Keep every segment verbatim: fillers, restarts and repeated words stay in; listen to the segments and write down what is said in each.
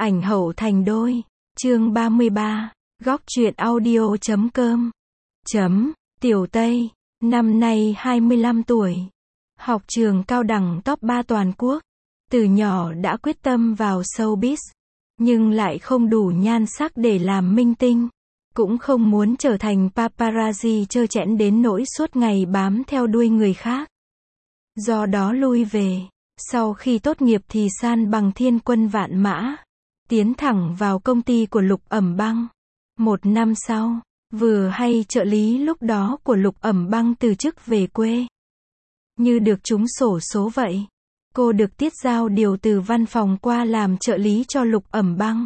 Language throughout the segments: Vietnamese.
ảnh hậu thành đôi. Chương ba mươi ba. Góc truyện audio chấm com. Chấm. Tiểu Tây. Năm nay hai mươi lăm tuổi. Học trường cao đẳng top ba toàn quốc. Từ nhỏ đã quyết tâm vào showbiz. Nhưng lại không đủ nhan sắc để làm minh tinh. Cũng không muốn trở thành paparazzi trơ trẽn đến nỗi suốt ngày bám theo đuôi người khác. Do đó lui về. Sau khi tốt nghiệp thì san bằng thiên quân vạn mã. Tiến thẳng vào công ty của Lục Ẩm Băng. Một năm sau, vừa hay trợ lý lúc đó của Lục Ẩm Băng từ chức về quê. Như được trúng xổ số vậy. Cô được Tiết Giao điều từ văn phòng qua làm trợ lý cho Lục Ẩm Băng.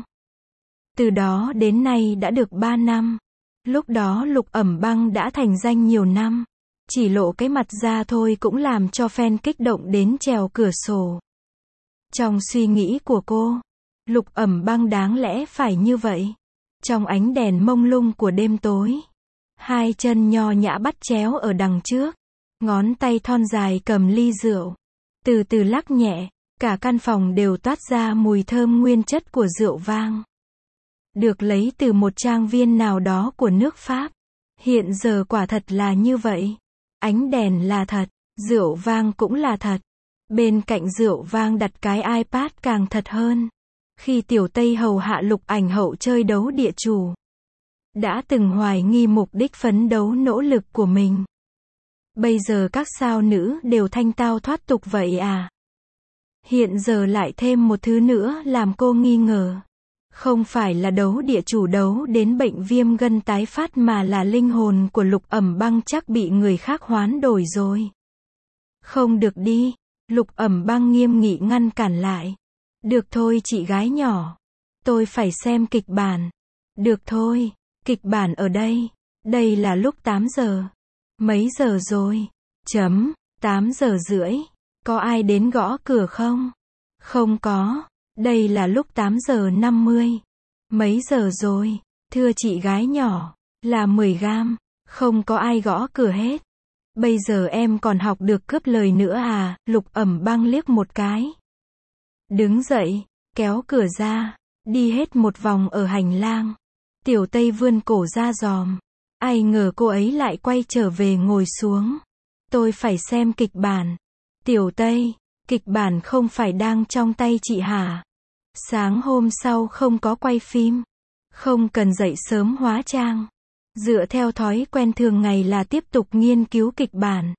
Từ đó đến nay đã được ba năm. Lúc đó Lục Ẩm Băng đã thành danh nhiều năm. Chỉ lộ cái mặt ra thôi cũng làm cho fan kích động đến trèo cửa sổ. Trong suy nghĩ của cô, Lục Ẩm Băng đáng lẽ phải như vậy. Trong ánh đèn mông lung của đêm tối, hai chân nho nhã bắt chéo ở đằng trước, ngón tay thon dài cầm ly rượu, từ từ lắc nhẹ, cả căn phòng đều toát ra mùi thơm nguyên chất của rượu vang. Được lấy từ một trang viên nào đó của nước Pháp. Hiện giờ quả thật là như vậy. Ánh đèn là thật, rượu vang cũng là thật. Bên cạnh rượu vang đặt cái iPad càng thật hơn. Khi Tiểu Tây hầu hạ Lục ảnh hậu chơi đấu địa chủ, đã từng hoài nghi mục đích phấn đấu nỗ lực của mình. Bây giờ các sao nữ đều thanh tao thoát tục vậy à? Hiện giờ lại thêm một thứ nữa làm cô nghi ngờ. Không phải là đấu địa chủ đấu đến bệnh viêm gân tái phát mà là linh hồn của Lục Ẩm Băng chắc bị người khác hoán đổi rồi. Không được đi, Lục Ẩm Băng nghiêm nghị ngăn cản lại. Được thôi chị gái nhỏ. Tôi phải xem kịch bản. Được thôi, kịch bản ở đây. Đây là lúc tám giờ. Mấy giờ rồi? Chấm, tám giờ rưỡi. Có ai đến gõ cửa không? Không có. Đây là lúc tám giờ năm mươi. Mấy giờ rồi? Thưa chị gái nhỏ, là mười gam. Không có ai gõ cửa hết. Bây giờ em còn học được cướp lời nữa à? Lục Ẩm Băng liếc một cái. Đứng dậy, kéo cửa ra, đi hết một vòng ở hành lang. Tiểu Tây vươn cổ ra dòm. Ai ngờ cô ấy lại quay trở về ngồi xuống. Tôi phải xem kịch bản. Tiểu Tây, kịch bản không phải đang trong tay chị hả? Sáng hôm sau không có quay phim. Không cần dậy sớm hóa trang. Dựa theo thói quen thường ngày là tiếp tục nghiên cứu kịch bản.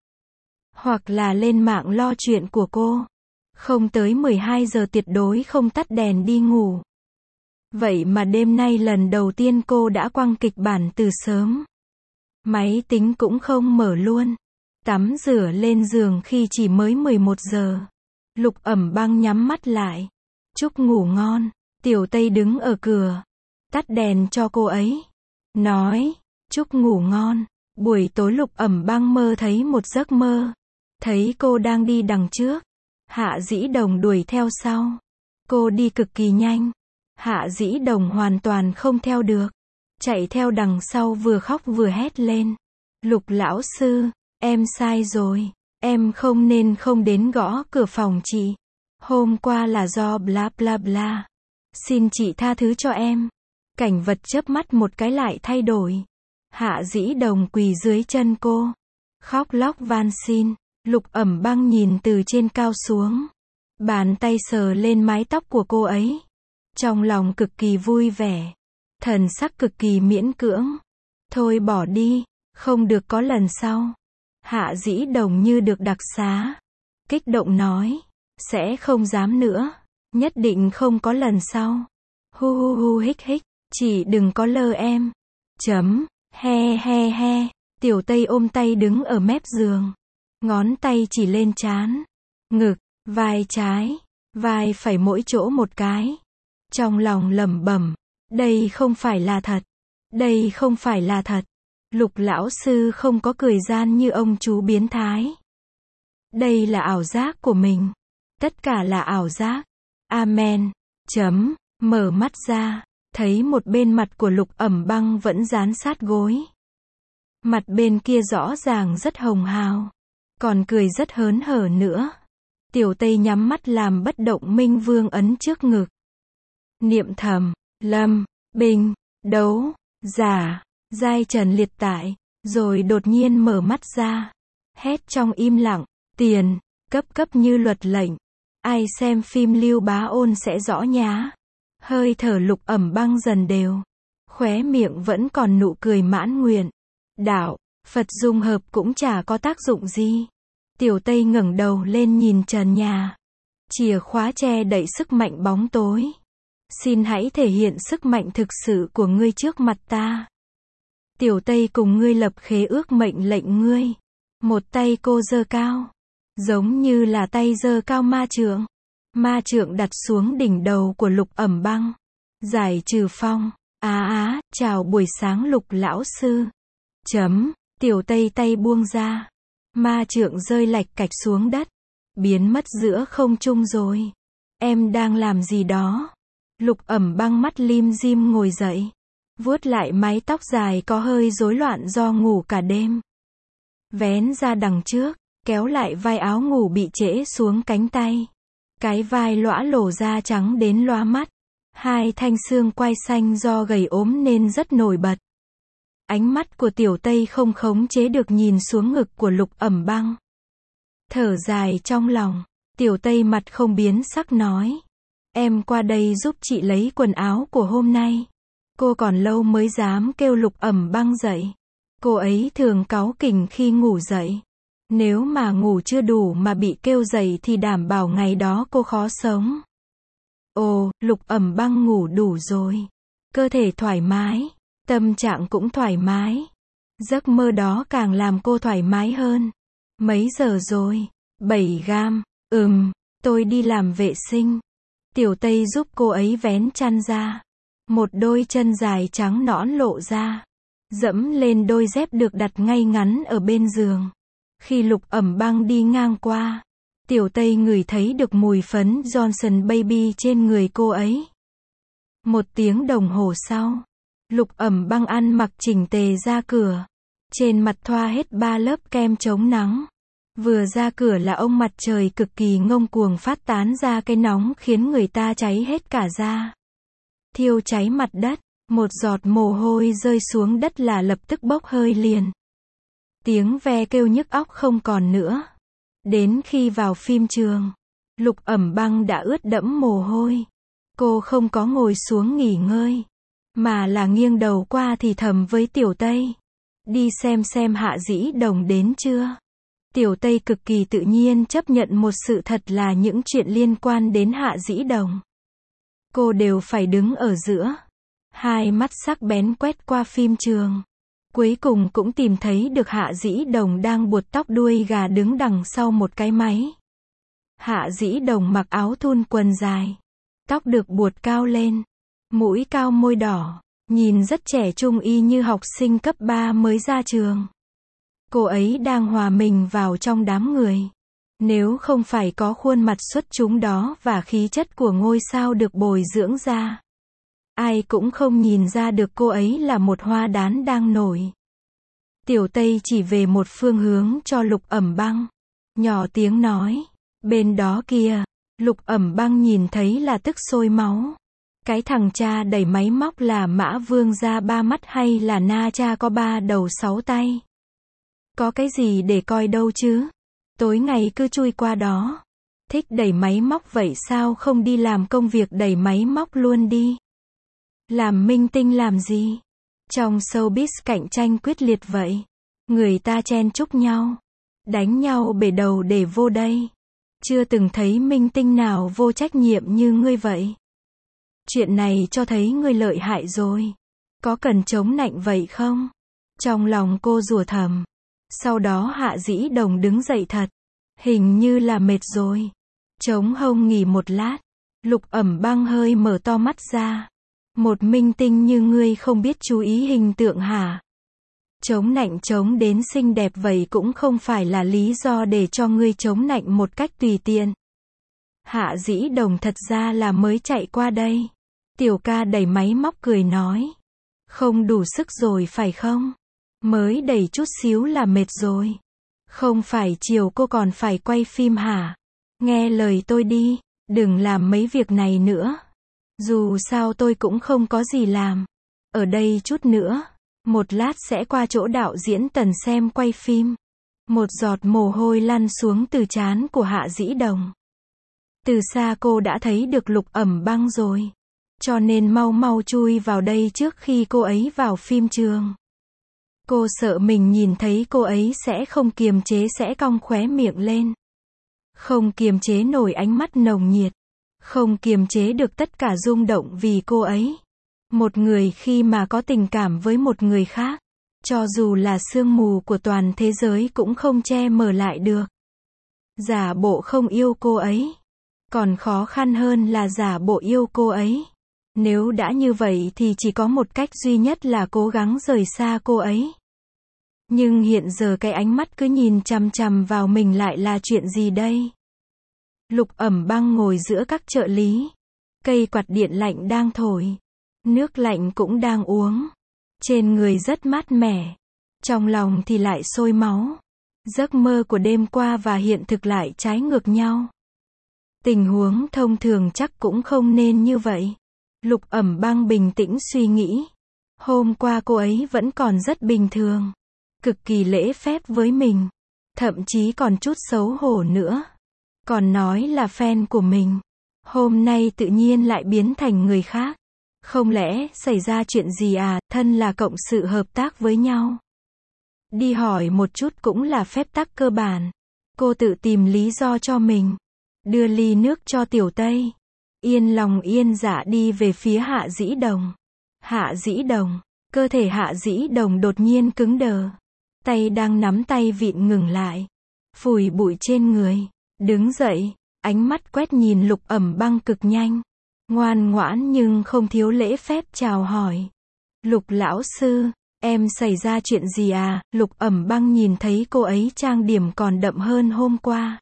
Hoặc là lên mạng lo chuyện của cô. Không tới mười hai giờ tuyệt đối không tắt đèn đi ngủ. Vậy mà đêm nay lần đầu tiên cô đã quăng kịch bản từ sớm. Máy tính cũng không mở luôn. Tắm rửa lên giường khi chỉ mới mười một giờ. Lục Ẩm Băng nhắm mắt lại. Chúc ngủ ngon. Tiểu Tây đứng ở cửa. Tắt đèn cho cô ấy. Nói. Chúc ngủ ngon. Buổi tối Lục Ẩm Băng mơ thấy một giấc mơ. Thấy cô đang đi đằng trước. Hạ Dĩ Đồng đuổi theo sau. Cô đi cực kỳ nhanh. Hạ Dĩ Đồng hoàn toàn không theo được. Chạy theo đằng sau vừa khóc vừa hét lên. Lục lão sư, em sai rồi. Em không nên không đến gõ cửa phòng chị. Hôm qua là do bla bla bla. Xin chị tha thứ cho em. Cảnh vật chớp mắt một cái lại thay đổi. Hạ Dĩ Đồng quỳ dưới chân cô. Khóc lóc van xin. Lục Ẩm Băng nhìn từ trên cao xuống. Bàn tay sờ lên mái tóc của cô ấy. Trong lòng cực kỳ vui vẻ. Thần sắc cực kỳ miễn cưỡng. Thôi bỏ đi, không được có lần sau. Hạ Dĩ Đồng như được đặc xá. Kích động nói. Sẽ không dám nữa. Nhất định không có lần sau. Hu hu hu hích hích. Chỉ đừng có lơ em. Chấm. He he he. Tiểu Tây ôm tay đứng ở mép giường. Ngón tay chỉ lên trán, ngực, vai trái, vai phải mỗi chỗ một cái. Trong lòng lẩm bẩm, đây không phải là thật. Đây không phải là thật. Lục lão sư không có cười gian như ông chú biến thái. Đây là ảo giác của mình. Tất cả là ảo giác. Amen. Chấm. Mở mắt ra, thấy một bên mặt của Lục Ẩm Băng vẫn dán sát gối. Mặt bên kia rõ ràng rất hồng hào. Còn cười rất hớn hở nữa. Tiểu Tây nhắm mắt làm bất động minh vương ấn trước ngực. Niệm thầm, Lâm, Bình, Đấu, Giả, Giai Trần liệt tại, rồi đột nhiên mở mắt ra. Hét trong im lặng, tiền, cấp cấp như luật lệnh. Ai xem phim Lưu Bá Ôn sẽ rõ nhá. Hơi thở Lục Ẩm Băng dần đều. Khóe miệng vẫn còn nụ cười mãn nguyện. Đạo, Phật dung hợp cũng chả có tác dụng gì. Tiểu Tây ngẩng đầu lên nhìn trần nhà. Chìa khóa che đậy sức mạnh bóng tối. Xin hãy thể hiện sức mạnh thực sự của ngươi trước mặt ta. Tiểu Tây cùng ngươi lập khế ước mệnh lệnh ngươi. Một tay cô giơ cao. Giống như là tay giơ cao ma trượng. Ma trượng đặt xuống đỉnh đầu của Lục Ẩm Băng. Giải trừ phong. Á á, chào buổi sáng Lục lão sư. Chấm, Tiểu Tây tay buông ra. Ma trượng rơi lạch cạch xuống đất. Biến mất giữa không trung rồi. Em đang làm gì đó? Lục Ẩm Băng mắt lim dim ngồi dậy. Vuốt lại mái tóc dài có hơi rối loạn do ngủ cả đêm. Vén ra đằng trước, kéo lại vai áo ngủ bị trễ xuống cánh tay. Cái vai lõa lổ da trắng đến lóa mắt. Hai thanh xương quai xanh do gầy ốm nên rất nổi bật. Ánh mắt của Tiểu Tây không khống chế được nhìn xuống ngực của Lục Ẩm Băng. Thở dài trong lòng, Tiểu Tây mặt không biến sắc nói. Em qua đây giúp chị lấy quần áo của hôm nay. Cô còn lâu mới dám kêu Lục Ẩm Băng dậy. Cô ấy thường cáu kỉnh khi ngủ dậy. Nếu mà ngủ chưa đủ mà bị kêu dậy thì đảm bảo ngày đó cô khó sống. Ồ, Lục Ẩm Băng ngủ đủ rồi. Cơ thể thoải mái, tâm trạng cũng thoải mái. Giấc mơ đó càng làm cô thoải mái hơn. Mấy giờ rồi? bảy gam. Ừm, tôi đi làm vệ sinh. Tiểu Tây giúp cô ấy vén chăn ra. Một đôi chân dài trắng nõn lộ ra. Dẫm lên đôi dép được đặt ngay ngắn ở bên giường. Khi Lục Ẩm Băng đi ngang qua, Tiểu Tây ngửi thấy được mùi phấn Johnson Baby trên người cô ấy. Một tiếng đồng hồ sau, Lục Ẩm Băng ăn mặc chỉnh tề ra cửa. Trên mặt thoa hết ba lớp kem chống nắng. Vừa ra cửa là ông mặt trời cực kỳ ngông cuồng phát tán ra cái nóng khiến người ta cháy hết cả da. Thiêu cháy mặt đất, một giọt mồ hôi rơi xuống đất là lập tức bốc hơi liền. Tiếng ve kêu nhức óc không còn nữa. Đến khi vào phim trường, Lục Ẩm Băng đã ướt đẫm mồ hôi. Cô không có ngồi xuống nghỉ ngơi, mà là nghiêng đầu qua thì thầm với Tiểu Tây. Đi xem xem Hạ Dĩ Đồng đến chưa? Tiểu Tây cực kỳ tự nhiên chấp nhận một sự thật là những chuyện liên quan đến Hạ Dĩ Đồng. Cô đều phải đứng ở giữa. Hai mắt sắc bén quét qua phim trường. Cuối cùng cũng tìm thấy được Hạ Dĩ Đồng đang buột tóc đuôi gà đứng đằng sau một cái máy. Hạ Dĩ Đồng mặc áo thun quần dài. Tóc được buột cao lên. Mũi cao môi đỏ. Nhìn rất trẻ trung y như học sinh cấp ba mới ra trường. Cô ấy đang hòa mình vào trong đám người. Nếu không phải có khuôn mặt xuất chúng đó và khí chất của ngôi sao được bồi dưỡng ra, ai cũng không nhìn ra được cô ấy là một hoa đán đang nổi. Tiểu Tây chỉ về một phương hướng cho Lục Ẩm Băng. Nhỏ tiếng nói. Bên đó kia. Lục Ẩm Băng nhìn thấy là tức sôi máu. Cái thằng cha đẩy máy móc là Mã Vương ra ba mắt hay là Na cha có ba đầu sáu tay? Có cái gì để coi đâu chứ? Tối ngày cứ chui qua đó. Thích đẩy máy móc vậy sao không đi làm công việc đẩy máy móc luôn đi? Làm minh tinh làm gì? Trong showbiz cạnh tranh quyết liệt vậy. Người ta chen chúc nhau. Đánh nhau bể đầu để vô đây. Chưa từng thấy minh tinh nào vô trách nhiệm như ngươi vậy. Chuyện này cho thấy ngươi lợi hại rồi. Có cần chống nạnh vậy không? Trong lòng cô rủa thầm. Sau đó Hạ Dĩ Đồng đứng dậy thật. Hình như là mệt rồi. Chống hông nghỉ một lát. Lục Ẩm Băng hơi mở to mắt ra. Một minh tinh như ngươi không biết chú ý hình tượng hả? Chống nạnh chống đến xinh đẹp vậy cũng không phải là lý do để cho ngươi chống nạnh một cách tùy tiện. Hạ Dĩ Đồng thật ra là mới chạy qua đây. Tiểu ca đẩy máy móc cười nói. Không đủ sức rồi phải không? Mới đẩy chút xíu là mệt rồi. Không phải chiều cô còn phải quay phim hả? Nghe lời tôi đi, đừng làm mấy việc này nữa. Dù sao tôi cũng không có gì làm. Ở đây chút nữa. Một lát sẽ qua chỗ đạo diễn Tần xem quay phim. Một giọt mồ hôi lăn xuống từ trán của Hạ Dĩ Đồng. Từ xa cô đã thấy được Lục Ẩm Băng rồi. Cho nên mau mau chui vào đây trước khi cô ấy vào phim trường. Cô sợ mình nhìn thấy cô ấy sẽ không kiềm chế sẽ cong khóe miệng lên. Không kiềm chế nổi ánh mắt nồng nhiệt. Không kiềm chế được tất cả rung động vì cô ấy. Một người khi mà có tình cảm với một người khác, cho dù là sương mù của toàn thế giới cũng không che mờ lại được. Giả bộ không yêu cô ấy. Còn khó khăn hơn là giả bộ yêu cô ấy. Nếu đã như vậy thì chỉ có một cách duy nhất là cố gắng rời xa cô ấy. Nhưng hiện giờ cái ánh mắt cứ nhìn chằm chằm vào mình lại là chuyện gì đây? Lục Ẩm Băng ngồi giữa các trợ lý. Cây quạt điện lạnh đang thổi. Nước lạnh cũng đang uống. Trên người rất mát mẻ. Trong lòng thì lại sôi máu. Giấc mơ của đêm qua và hiện thực lại trái ngược nhau. Tình huống thông thường chắc cũng không nên như vậy. Lục Ẩm Băng bình tĩnh suy nghĩ. Hôm qua cô ấy vẫn còn rất bình thường. Cực kỳ lễ phép với mình. Thậm chí còn chút xấu hổ nữa. Còn nói là fan của mình. Hôm nay tự nhiên lại biến thành người khác. Không lẽ xảy ra chuyện gì à, thân là cộng sự hợp tác với nhau. Đi hỏi một chút cũng là phép tắc cơ bản. Cô tự tìm lý do cho mình. Đưa ly nước cho Tiểu Tây. Yên lòng yên dạ đi về phía Hạ Dĩ Đồng. Hạ Dĩ Đồng. Cơ thể Hạ Dĩ Đồng đột nhiên cứng đờ. Tay đang nắm tay vịn ngừng lại. Phủi bụi trên người. Đứng dậy. Ánh mắt quét nhìn Lục Ẩm Băng cực nhanh. Ngoan ngoãn nhưng không thiếu lễ phép chào hỏi. Lục lão sư, em xảy ra chuyện gì à? Lục Ẩm Băng nhìn thấy cô ấy trang điểm còn đậm hơn hôm qua.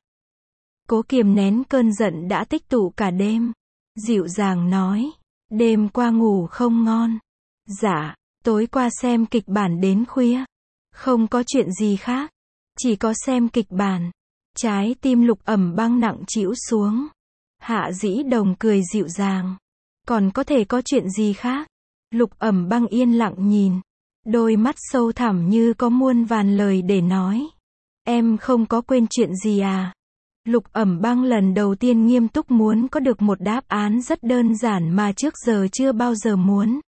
Cố kiềm nén cơn giận đã tích tụ cả đêm. Dịu dàng nói, đêm qua ngủ không ngon. Dạ, tối qua xem kịch bản đến khuya. Không có chuyện gì khác. Chỉ có xem kịch bản. Trái tim Lục Ẩm Băng nặng trĩu xuống. Hạ Dĩ Đồng cười dịu dàng. Còn có thể có chuyện gì khác? Lục Ẩm Băng yên lặng nhìn. Đôi mắt sâu thẳm như có muôn vàn lời để nói. Em không có quên chuyện gì à? Lục Ẩm Băng lần đầu tiên nghiêm túc muốn có được một đáp án rất đơn giản mà trước giờ chưa bao giờ muốn.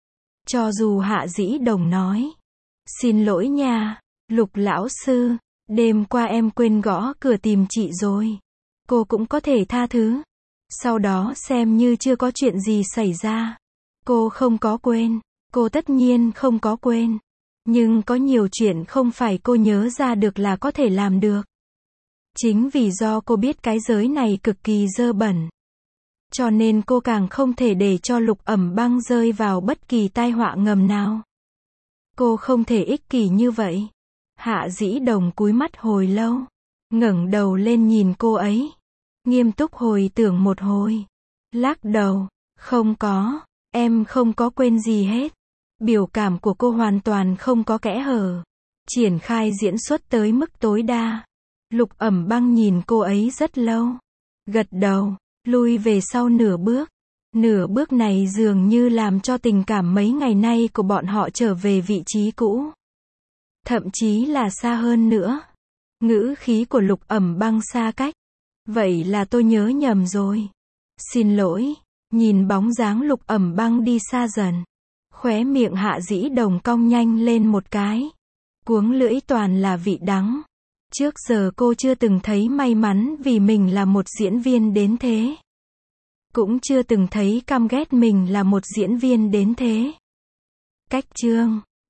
Cho dù Hạ Dĩ Đồng nói. Xin lỗi nha, Lục lão sư. Đêm qua em quên gõ cửa tìm chị rồi. Cô cũng có thể tha thứ. Sau đó xem như chưa có chuyện gì xảy ra. Cô không có quên. Cô tất nhiên không có quên. Nhưng có nhiều chuyện không phải cô nhớ ra được là có thể làm được. Chính vì do cô biết cái giới này cực kỳ dơ bẩn. Cho nên cô càng không thể để cho Lục Ẩm Băng rơi vào bất kỳ tai họa ngầm nào. Cô không thể ích kỷ như vậy. Hạ Dĩ Đồng cúi mắt hồi lâu. Ngẩng đầu lên nhìn cô ấy. Nghiêm túc hồi tưởng một hồi. Lắc đầu. Không có. Em không có quên gì hết. Biểu cảm của cô hoàn toàn không có kẽ hở. Triển khai diễn xuất tới mức tối đa. Lục Ẩm Băng nhìn cô ấy rất lâu. Gật đầu. Lui về sau nửa bước. Nửa bước này dường như làm cho tình cảm mấy ngày nay của bọn họ trở về vị trí cũ. Thậm chí là xa hơn nữa. Ngữ khí của Lục Ẩm Băng xa cách. Vậy là tôi nhớ nhầm rồi. Xin lỗi. Nhìn bóng dáng Lục Ẩm Băng đi xa dần. Khóe miệng Hạ Dĩ Đồng cong nhanh lên một cái. Cuống lưỡi toàn là vị đắng. Trước giờ cô chưa từng thấy may mắn vì mình là một diễn viên đến thế. Cũng chưa từng thấy căm ghét mình là một diễn viên đến thế. Cách chương